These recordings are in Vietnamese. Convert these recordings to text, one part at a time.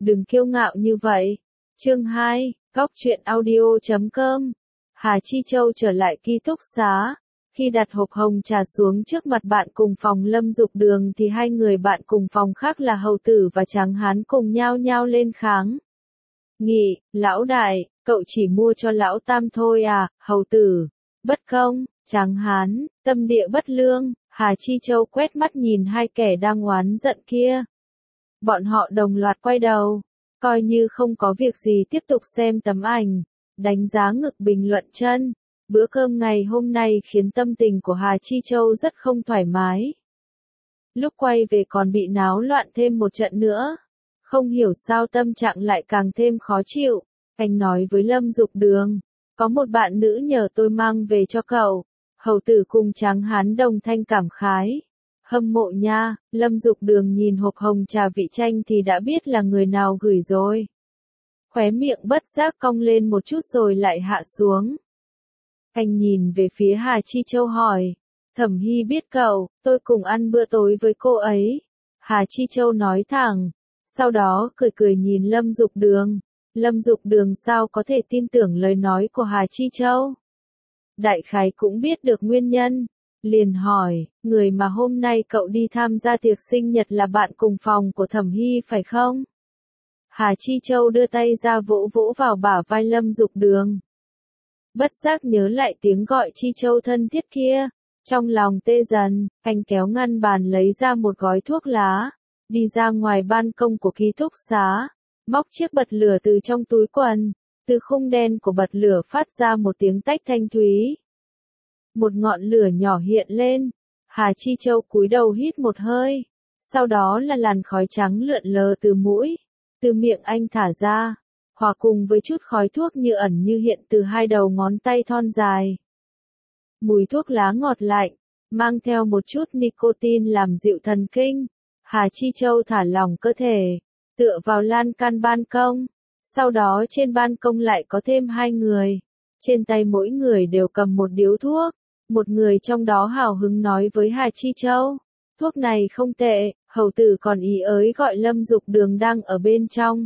đừng kiêu ngạo như vậy. Chương 2, Góc truyện audio.com. Hà Chi Châu trở lại ký túc xá. Khi đặt hộp hồng trà xuống trước mặt bạn cùng phòng Lâm Dục Đường thì hai người bạn cùng phòng khác là Hầu Tử và Tráng Hán cùng nhao nhao lên kháng. Nghị, lão đại, cậu chỉ mua cho lão tam thôi à? Hầu Tử, bất công. Tráng Hán, tâm địa bất lương. Hà Chi Châu quét mắt nhìn hai kẻ đang oán giận kia. Bọn họ đồng loạt quay đầu, coi như không có việc gì tiếp tục xem tấm ảnh, đánh giá ngực bình luận chân. Bữa cơm ngày hôm nay khiến tâm tình của Hà Chi Châu rất không thoải mái. Lúc quay về còn bị náo loạn thêm một trận nữa. Không hiểu sao tâm trạng lại càng thêm khó chịu. Anh nói với Lâm Dục Đường, có một bạn nữ nhờ tôi mang về cho cậu. Hầu Tử cùng Tráng Hán đồng thanh cảm khái. Hâm mộ nha. Lâm Dục Đường nhìn hộp hồng trà vị chanh thì đã biết là người nào gửi rồi. Khóe miệng bất giác cong lên một chút rồi lại hạ xuống. Anh nhìn về phía Hà Chi Châu hỏi. Thẩm Hy biết cậu, tôi cùng ăn bữa tối với cô ấy. Hà Chi Châu nói thẳng. Sau đó cười cười nhìn Lâm Dục Đường. Lâm Dục Đường sao có thể tin tưởng lời nói của Hà Chi Châu? Đại khái cũng biết được nguyên nhân. Liền hỏi, người mà hôm nay cậu đi tham gia tiệc sinh nhật là bạn cùng phòng của Thẩm Hy phải không? Hà Chi Châu đưa tay ra vỗ vỗ vào bả vai Lâm Dục Đường. Bất giác nhớ lại tiếng gọi Chi Châu thân thiết kia. Trong lòng tê dần, anh kéo ngăn bàn lấy ra một gói thuốc lá. Đi ra ngoài ban công của ký túc xá. Móc chiếc bật lửa từ trong túi quần. Từ khung đen của bật lửa phát ra một tiếng tách thanh thúy. Một ngọn lửa nhỏ hiện lên. Hà Chi Châu cúi đầu hít một hơi. Sau đó là làn khói trắng lượn lờ từ mũi. Từ miệng anh thả ra. Hòa cùng với chút khói thuốc như ẩn như hiện từ hai đầu ngón tay thon dài. Mùi thuốc lá ngọt lạnh. Mang theo một chút nicotine làm dịu thần kinh. Hà Chi Châu thả lỏng cơ thể. Tựa vào lan can ban công. Sau đó trên ban công lại có thêm hai người. Trên tay mỗi người đều cầm một điếu thuốc. Một người trong đó hào hứng nói với Hà Chi Châu. Thuốc này không tệ, Hầu Tử còn ý ới gọi Lâm Dục Đường đang ở bên trong.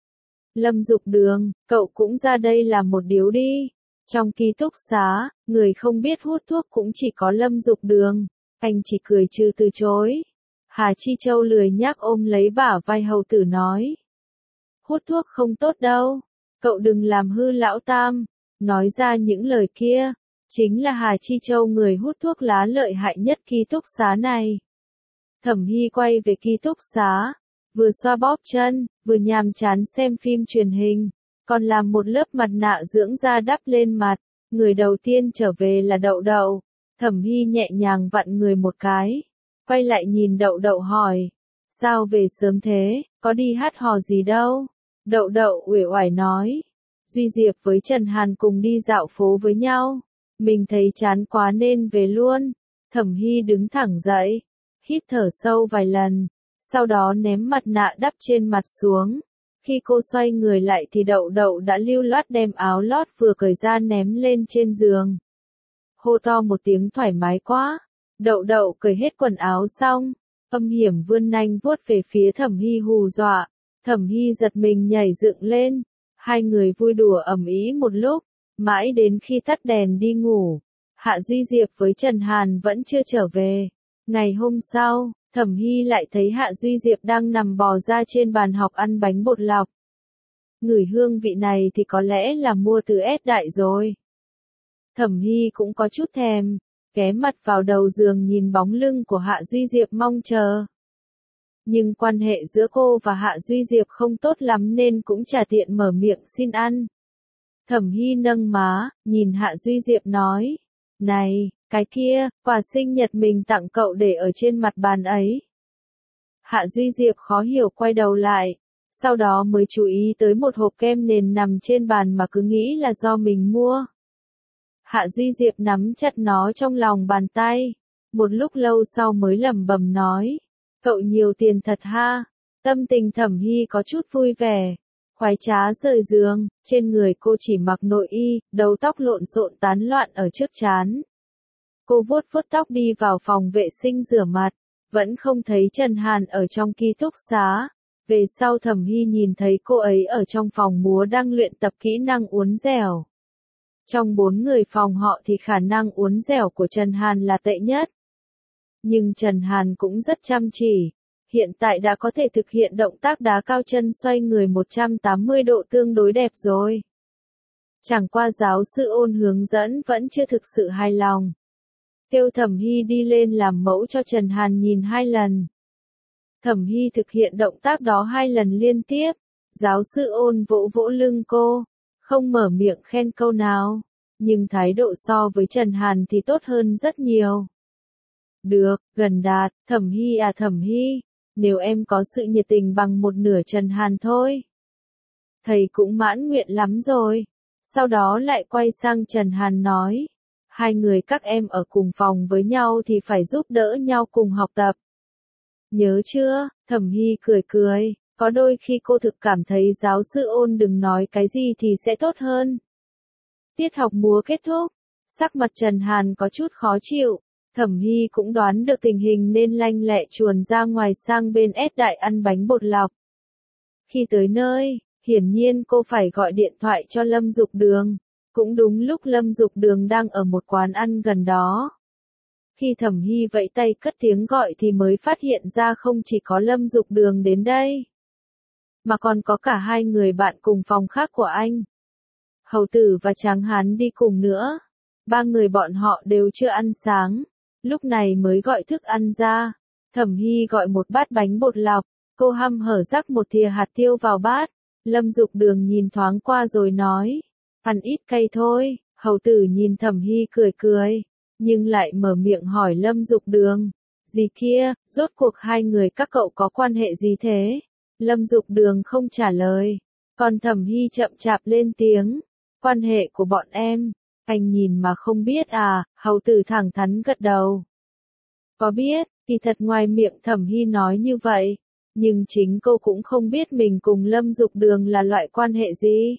Lâm Dục Đường, cậu cũng ra đây làm một điếu đi. Trong ký túc xá, người không biết hút thuốc cũng chỉ có Lâm Dục Đường. Anh chỉ cười trừ từ chối. Hà Chi Châu lười nhác ôm lấy bả vai Hầu Tử nói. Hút thuốc không tốt đâu. Cậu đừng làm hư lão tam. Nói ra những lời kia. Chính là Hà Chi Châu người hút thuốc lá lợi hại nhất ký túc xá này. Thẩm Hy quay về ký túc xá. Vừa xoa bóp chân, vừa nhàm chán xem phim truyền hình. Còn làm một lớp mặt nạ dưỡng da đắp lên mặt. Người đầu tiên trở về là Đậu Đậu. Thẩm Hy nhẹ nhàng vặn người một cái. Quay lại nhìn Đậu Đậu hỏi. Sao về sớm thế, có đi hát hò gì đâu? Đậu Đậu uể oải nói. Duy Diệp với Trần Hàn cùng đi dạo phố với nhau. Mình thấy chán quá nên về luôn. Thẩm Hy đứng thẳng dậy. Hít thở sâu vài lần. Sau đó ném mặt nạ đắp trên mặt xuống. Khi cô xoay người lại thì Đậu Đậu đã lưu loát đem áo lót vừa cởi ra ném lên trên giường. Hô to một tiếng thoải mái quá. Đậu Đậu cởi hết quần áo xong. Âm hiểm vươn nanh vuốt về phía Thẩm Hy hù dọa. Thẩm Hy giật mình nhảy dựng lên. Hai người vui đùa ầm ĩ một lúc. Mãi đến khi tắt đèn đi ngủ. Hạ Duy Diệp với Trần Hàn vẫn chưa trở về. Ngày hôm sau, Thẩm Hy lại thấy Hạ Duy Diệp đang nằm bò ra trên bàn học ăn bánh bột lọc. Ngửi hương vị này thì có lẽ là mua từ S Đại rồi. Thẩm Hy cũng có chút thèm, ghé mặt vào đầu giường nhìn bóng lưng của Hạ Duy Diệp mong chờ. Nhưng quan hệ giữa cô và Hạ Duy Diệp không tốt lắm nên cũng chả tiện mở miệng xin ăn. Thẩm Hy nâng má, nhìn Hạ Duy Diệp nói. Này, cái kia, quà sinh nhật mình tặng cậu để ở trên mặt bàn ấy. Hạ Duy Diệp khó hiểu quay đầu lại. Sau đó mới chú ý tới một hộp kem nền nằm trên bàn mà cứ nghĩ là do mình mua. Hạ Duy Diệp nắm chặt nó trong lòng bàn tay. Một lúc lâu sau mới lẩm bẩm nói. Cậu nhiều tiền thật ha. Tâm tình Thẩm Hy có chút vui vẻ. Khoái trá rời giường, trên người cô chỉ mặc nội y, đầu tóc lộn xộn tán loạn ở trước trán. Cô vuốt vuốt tóc đi vào phòng vệ sinh rửa mặt, vẫn không thấy Trần Hàn ở trong ký túc xá. Về sau Thẩm Hy nhìn thấy cô ấy ở trong phòng múa đang luyện tập kỹ năng uốn dẻo. Trong 4 người phòng họ thì khả năng uốn dẻo của Trần Hàn là tệ nhất. Nhưng Trần Hàn cũng rất chăm chỉ, hiện tại đã có thể thực hiện động tác đá cao chân xoay người 180 độ tương đối đẹp rồi. Chẳng qua giáo sư Ôn hướng dẫn vẫn chưa thực sự hài lòng. Kêu Thẩm Hy đi lên làm mẫu cho Trần Hàn nhìn 2 lần. Thẩm Hy thực hiện động tác đó 2 lần liên tiếp, giáo sư Ôn vỗ vỗ lưng cô, không mở miệng khen câu nào, nhưng thái độ so với Trần Hàn thì tốt hơn rất nhiều. Được, gần đạt, Thẩm Hy à Thẩm Hy, nếu em có sự nhiệt tình bằng một nửa Trần Hàn thôi. Thầy cũng mãn nguyện lắm rồi. Sau đó lại quay sang Trần Hàn nói, 2 người các em ở cùng phòng với nhau thì phải giúp đỡ nhau cùng học tập. Nhớ chưa? Thẩm Hy cười cười, có đôi khi cô thực cảm thấy giáo sư Ôn đừng nói cái gì thì sẽ tốt hơn. Tiết học múa kết thúc, sắc mặt Trần Hàn có chút khó chịu, Thẩm Hy cũng đoán được tình hình nên lanh lẹ chuồn ra ngoài sang bên S Đại ăn bánh bột lọc. Khi tới nơi, hiển nhiên cô phải gọi điện thoại cho Lâm Dục Đường, cũng đúng lúc Lâm Dục Đường đang ở một quán ăn gần đó. Khi Thẩm Hy vẫy tay cất tiếng gọi thì mới phát hiện ra không chỉ có Lâm Dục Đường đến đây, mà còn có cả 2 người bạn cùng phòng khác của anh. Hầu Tử và Tráng Hán đi cùng nữa. 3 người bọn họ đều chưa ăn sáng, lúc này mới gọi thức ăn ra. Thẩm Hy gọi một bát bánh bột lọc, cô hăm hở rắc một thìa hạt tiêu vào bát. Lâm Dục Đường nhìn thoáng qua rồi nói, ăn ít cay thôi. Hầu Tử nhìn Thẩm Hy cười cười, nhưng lại mở miệng hỏi Lâm Dục Đường, gì kia, rốt cuộc 2 người các cậu có quan hệ gì thế? Lâm Dục Đường không trả lời, còn Thẩm Hy chậm chạp lên tiếng, quan hệ của bọn em, anh nhìn mà không biết à? Hầu Tử thẳng thắn gật đầu. Có biết, thì thật ngoài miệng Thẩm Hy nói như vậy, nhưng chính cô cũng không biết mình cùng Lâm Dục Đường là loại quan hệ gì.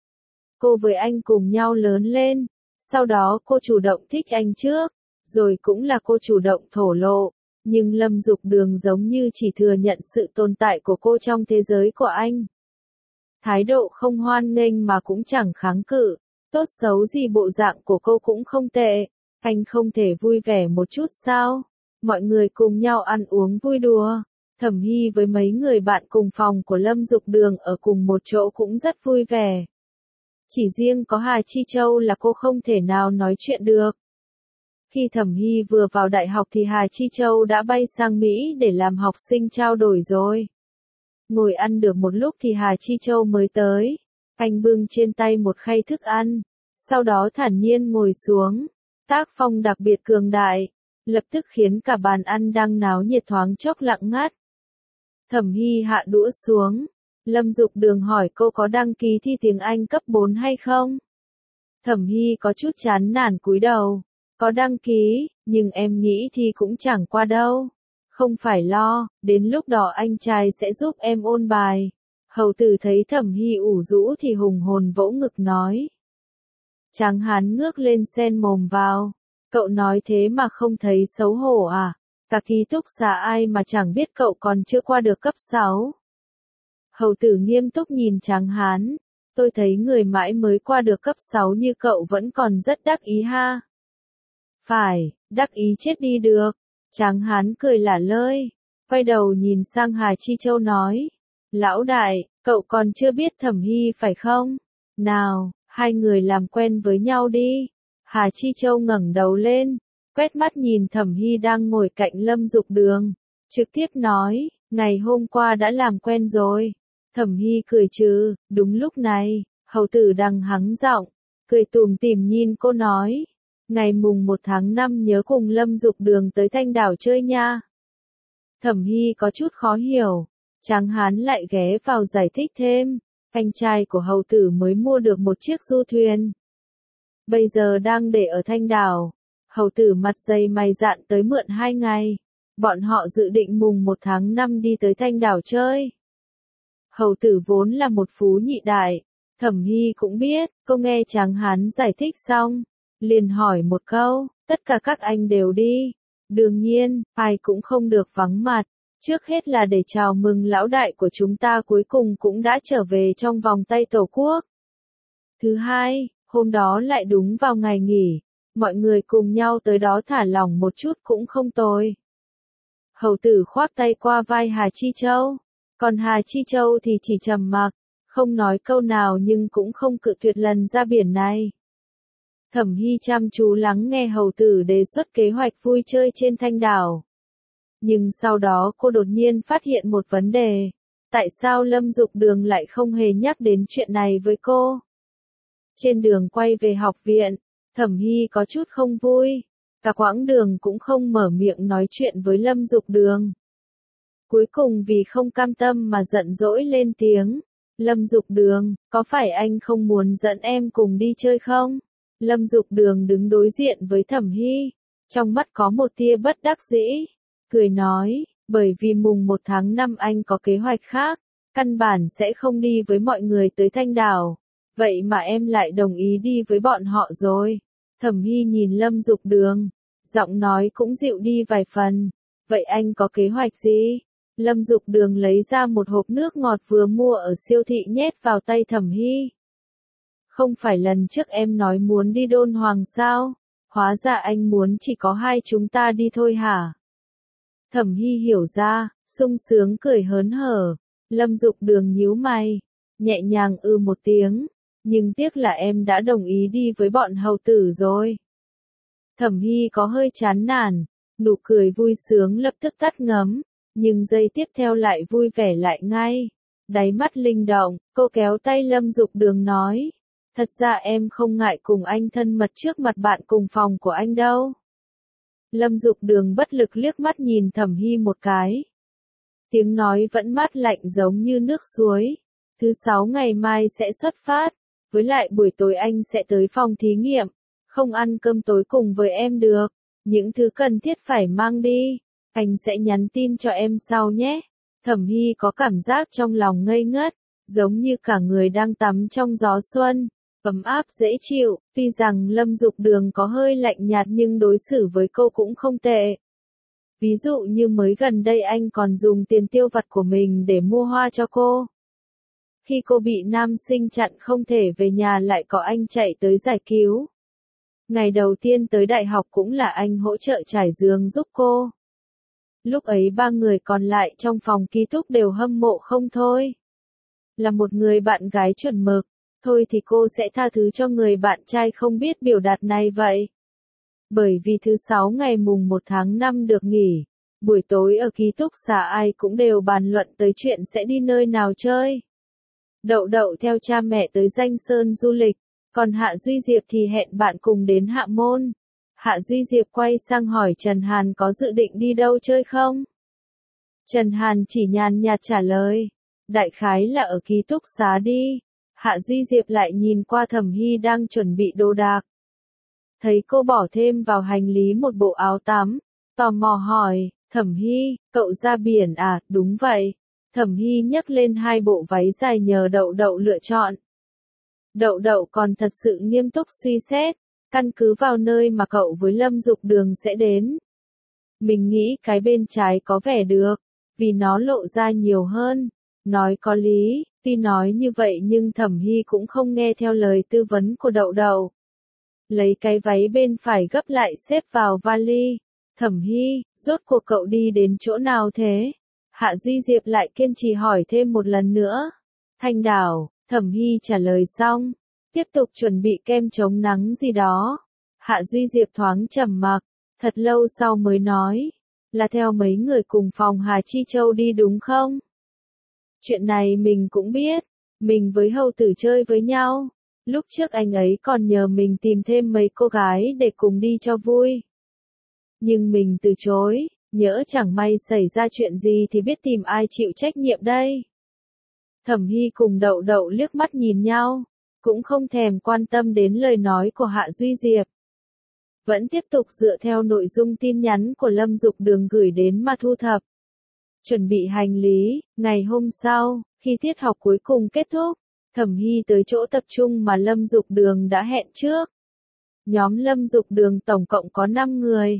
Cô với anh cùng nhau lớn lên, sau đó cô chủ động thích anh trước, rồi cũng là cô chủ động thổ lộ, nhưng Lâm Dục Đường giống như chỉ thừa nhận sự tồn tại của cô trong thế giới của anh. Thái độ không hoan nghênh mà cũng chẳng kháng cự, tốt xấu gì bộ dạng của cô cũng không tệ, anh không thể vui vẻ một chút sao? Mọi người cùng nhau ăn uống vui đùa. Thẩm Hy với mấy người bạn cùng phòng của Lâm Dục Đường ở cùng một chỗ cũng rất vui vẻ. Chỉ riêng có Hà Chi Châu là cô không thể nào nói chuyện được. Khi Thẩm Hy vừa vào đại học thì Hà Chi Châu đã bay sang Mỹ để làm học sinh trao đổi rồi. Ngồi ăn được một lúc thì Hà Chi Châu mới tới. Anh bưng trên tay một khay thức ăn, sau đó thản nhiên ngồi xuống. Tác phong đặc biệt cường đại, lập tức khiến cả bàn ăn đang náo nhiệt thoáng chốc lặng ngắt. Thẩm Hy hạ đũa xuống. Lâm Dục Đường hỏi cô có đăng ký thi tiếng Anh cấp 4 hay không? Thẩm Hy có chút chán nản cúi đầu. Có đăng ký, nhưng em nghĩ thi cũng chẳng qua đâu. Không phải lo, đến lúc đó anh trai sẽ giúp em ôn bài. Hầu Tử thấy Thẩm Hy ủ rũ thì hùng hồn vỗ ngực nói. Tráng Hán ngước lên sen mồm vào. Cậu nói thế mà không thấy xấu hổ à? Cả ký túc xá ai mà chẳng biết cậu còn chưa qua được cấp 6. Hầu Tử nghiêm túc nhìn Tráng Hán. Tôi thấy người mãi mới qua được cấp 6 như cậu vẫn còn rất đắc ý ha. Phải, đắc ý chết đi được. Tráng Hán cười lả lơi, quay đầu nhìn sang Hà Chi Châu nói. Lão đại, cậu còn chưa biết Thẩm Hy phải không? Nào, 2 người làm quen với nhau đi. Hà Chi Châu ngẩng đầu lên, quét mắt nhìn Thẩm Hy đang ngồi cạnh Lâm Dục Đường, trực tiếp nói, ngày hôm qua đã làm quen rồi. Thẩm Hy cười trừ, đúng lúc này, Hầu Tử đằng hắng giọng, cười tủm tỉm nhìn cô nói, ngày mùng 1 tháng 5 nhớ cùng Lâm Dục Đường tới Thanh Đảo chơi nha. Thẩm Hy có chút khó hiểu, Tráng Hán lại ghé vào giải thích thêm, anh trai của Hầu Tử mới mua được một chiếc du thuyền. Bây giờ đang để ở Thanh Đảo. Hầu Tử mặt dày mày dạn tới mượn 2 ngày. Bọn họ dự định mùng 1 tháng 5 đi tới Thanh Đảo chơi. Hầu Tử vốn là một phú nhị đại. Thẩm Hy cũng biết, cô nghe Tráng Hán giải thích xong. Liền hỏi một câu, tất cả các anh đều đi. Đương nhiên, ai cũng không được vắng mặt. Trước hết là để chào mừng lão đại của chúng ta cuối cùng cũng đã trở về trong vòng tay Tổ quốc. Thứ hai, hôm đó lại đúng vào ngày nghỉ, mọi người cùng nhau tới đó thả lỏng một chút cũng không tồi. Hầu tử khoác tay qua vai Hà Chi Châu, còn Hà Chi Châu thì chỉ trầm mặc, không nói câu nào nhưng cũng không cự tuyệt lần ra biển này. Thẩm Hy chăm chú lắng nghe hầu tử đề xuất kế hoạch vui chơi trên Thanh đảo. Nhưng sau đó cô đột nhiên phát hiện một vấn đề. Tại sao Lâm Dục Đường lại không hề nhắc đến chuyện này với cô? Trên đường quay về học viện, Thẩm Hy có chút không vui. Cả quãng đường cũng không mở miệng nói chuyện với Lâm Dục Đường. Cuối cùng vì không cam tâm mà giận dỗi lên tiếng. Lâm Dục Đường, có phải anh không muốn dẫn em cùng đi chơi không? Lâm Dục Đường đứng đối diện với Thẩm Hy, trong mắt có một tia bất đắc dĩ, cười nói, bởi vì mùng 1 tháng 5 anh có kế hoạch khác, căn bản sẽ không đi với mọi người tới Thanh đảo, vậy mà em lại đồng ý đi với bọn họ rồi. Thẩm Hy nhìn Lâm Dục Đường, giọng nói cũng dịu đi vài phần, vậy anh có kế hoạch gì? Lâm Dục Đường lấy ra một hộp nước ngọt vừa mua ở siêu thị nhét vào tay Thẩm Hy. Không phải lần trước em nói muốn đi Đôn Hoàng sao? Hóa ra anh muốn chỉ có hai chúng ta đi thôi hả? Thẩm Hy hiểu ra, sung sướng cười hớn hở. Lâm Dục Đường nhíu mày, nhẹ nhàng một tiếng, nhưng tiếc là em đã đồng ý đi với bọn hầu tử rồi. Thẩm Hy có hơi chán nản, nụ cười vui sướng lập tức tắt ngấm, nhưng giây tiếp theo lại vui vẻ lại ngay. Đáy mắt linh động, cô kéo tay Lâm Dục Đường nói, thật ra em không ngại cùng anh thân mật trước mặt bạn cùng phòng của anh đâu. Lâm Dục Đường bất lực liếc mắt nhìn Thẩm Hy một cái. Tiếng nói vẫn mát lạnh giống như nước suối. Thứ 6 ngày mai sẽ xuất phát, với lại buổi tối anh sẽ tới phòng thí nghiệm, không ăn cơm tối cùng với em được. Những thứ cần thiết phải mang đi, anh sẽ nhắn tin cho em sau nhé. Thẩm Hy có cảm giác trong lòng ngây ngất, giống như cả người đang tắm trong gió xuân, ấm áp dễ chịu. Tuy rằng Lâm Dục Đường có hơi lạnh nhạt nhưng đối xử với cô cũng không tệ. Ví dụ như mới gần đây anh còn dùng tiền tiêu vặt của mình để mua hoa cho cô. Khi cô bị nam sinh chặn không thể về nhà lại có anh chạy tới giải cứu. Ngày đầu tiên tới đại học cũng là anh hỗ trợ trải giường giúp cô. Lúc ấy 3 người còn lại trong phòng ký túc đều hâm mộ không thôi. Là một người bạn gái chuẩn mực, thôi thì cô sẽ tha thứ cho người bạn trai không biết biểu đạt này vậy. Bởi vì thứ 6 ngày mùng 1 tháng 5 được nghỉ, buổi tối ở ký túc xá ai cũng đều bàn luận tới chuyện sẽ đi nơi nào chơi. Đậu Đậu theo cha mẹ tới Danh Sơn du lịch, còn Hạ Duy Diệp thì hẹn bạn cùng đến Hạ Môn. Hạ Duy Diệp quay sang hỏi Trần Hàn có dự định đi đâu chơi không? Trần Hàn chỉ nhàn nhạt trả lời, đại khái là ở ký túc xá đi. Hạ Duy Diệp lại nhìn qua Thẩm Hy đang chuẩn bị đồ đạc. Thấy cô bỏ thêm vào hành lý một bộ áo tắm, tò mò hỏi, Thẩm Hy, cậu ra biển à? Đúng vậy. Thẩm Hy nhấc lên 2 bộ váy dài nhờ Đậu Đậu lựa chọn. Đậu Đậu còn thật sự nghiêm túc suy xét, căn cứ vào nơi mà cậu với Lâm Dục Đường sẽ đến. Mình nghĩ cái bên trái có vẻ được, vì nó lộ ra nhiều hơn. Nói có lý, tuy nói như vậy nhưng Thẩm Hy cũng không nghe theo lời tư vấn của Đậu Đậu. Lấy cái váy bên phải gấp lại xếp vào vali. Thẩm Hy, rốt cuộc cậu đi đến chỗ nào thế? Hạ Duy Diệp lại kiên trì hỏi thêm một lần nữa. Thanh đảo, Thẩm Hy trả lời xong, tiếp tục chuẩn bị kem chống nắng gì đó. Hạ Duy Diệp thoáng trầm mặc, thật lâu sau mới nói, là theo mấy người cùng phòng Hà Chi Châu đi đúng không? Chuyện này mình cũng biết, mình với hầu tử chơi với nhau. Lúc trước anh ấy còn nhờ mình tìm thêm mấy cô gái để cùng đi cho vui. Nhưng mình từ chối, nhỡ chẳng may xảy ra chuyện gì thì biết tìm ai chịu trách nhiệm đây. Thẩm Hy cùng Đậu Đậu liếc mắt nhìn nhau, cũng không thèm quan tâm đến lời nói của Hạ Duy Diệp. Vẫn tiếp tục dựa theo nội dung tin nhắn của Lâm Dục Đường gửi đến mà thu thập. Chuẩn bị hành lý, ngày hôm sau, khi tiết học cuối cùng kết thúc, Thẩm Hy tới chỗ tập trung mà Lâm Dục Đường đã hẹn trước. Nhóm Lâm Dục Đường tổng cộng có 5 người.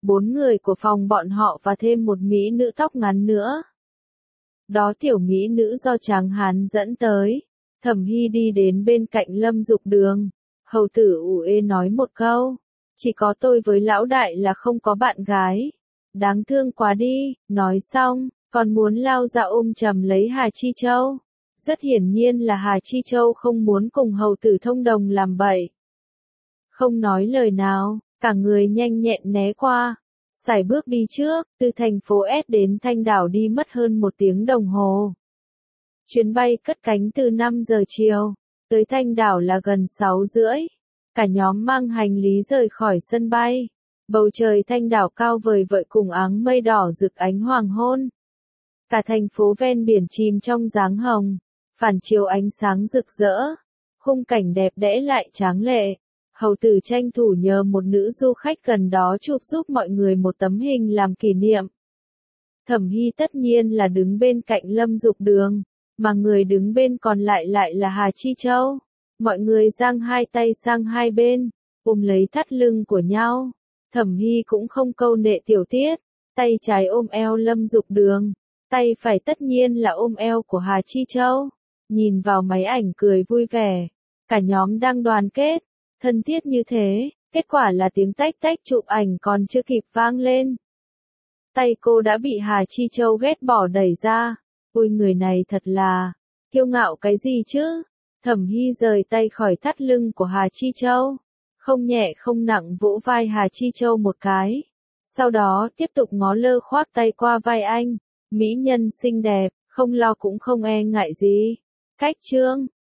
4 người của phòng bọn họ và thêm một mỹ nữ tóc ngắn nữa. Đó tiểu mỹ nữ do Tráng Hán dẫn tới. Thẩm Hy đi đến bên cạnh Lâm Dục Đường. Hầu tử ủ ê nói một câu. Chỉ có tôi với lão đại là không có bạn gái. Đáng thương quá đi, nói xong, còn muốn lao ra ôm chầm lấy Hà Chi Châu. Rất hiển nhiên là Hà Chi Châu không muốn cùng hầu tử thông đồng làm bậy. Không nói lời nào, cả người nhanh nhẹn né qua. Sải bước đi trước, từ thành phố S đến Thanh Đảo đi mất hơn 1 tiếng đồng hồ. Chuyến bay cất cánh từ 5 giờ chiều, tới Thanh Đảo là gần 6 rưỡi. Cả nhóm mang hành lý rời khỏi sân bay. Bầu trời Thanh Đảo cao vời vợi cùng áng mây đỏ rực ánh hoàng hôn. Cả thành phố ven biển chìm trong dáng hồng, phản chiếu ánh sáng rực rỡ. Khung cảnh đẹp đẽ lại tráng lệ. Hầu tử tranh thủ nhờ một nữ du khách gần đó chụp giúp mọi người một tấm hình làm kỷ niệm. Thẩm Hy tất nhiên là đứng bên cạnh Lâm Dục Đường, mà người đứng bên còn lại là Hà Chi Châu. Mọi người giang hai tay sang hai bên, ôm lấy thắt lưng của nhau. Thẩm Hy cũng không câu nệ tiểu tiết, tay trái ôm eo Lâm Dục Đường, tay phải tất nhiên là ôm eo của Hà Chi Châu. Nhìn vào máy ảnh cười vui vẻ, cả nhóm đang đoàn kết, thân thiết như thế, kết quả là tiếng tách tách chụp ảnh còn chưa kịp vang lên. Tay cô đã bị Hà Chi Châu ghét bỏ đẩy ra. Ôi người này thật là, kiêu ngạo cái gì chứ? Thẩm Hy rời tay khỏi thắt lưng của Hà Chi Châu. Không nhẹ không nặng vỗ vai Hà Chi Châu một cái. Sau đó tiếp tục ngó lơ khoác tay qua vai anh. Mỹ nhân xinh đẹp, không lo cũng không e ngại gì. Cách chương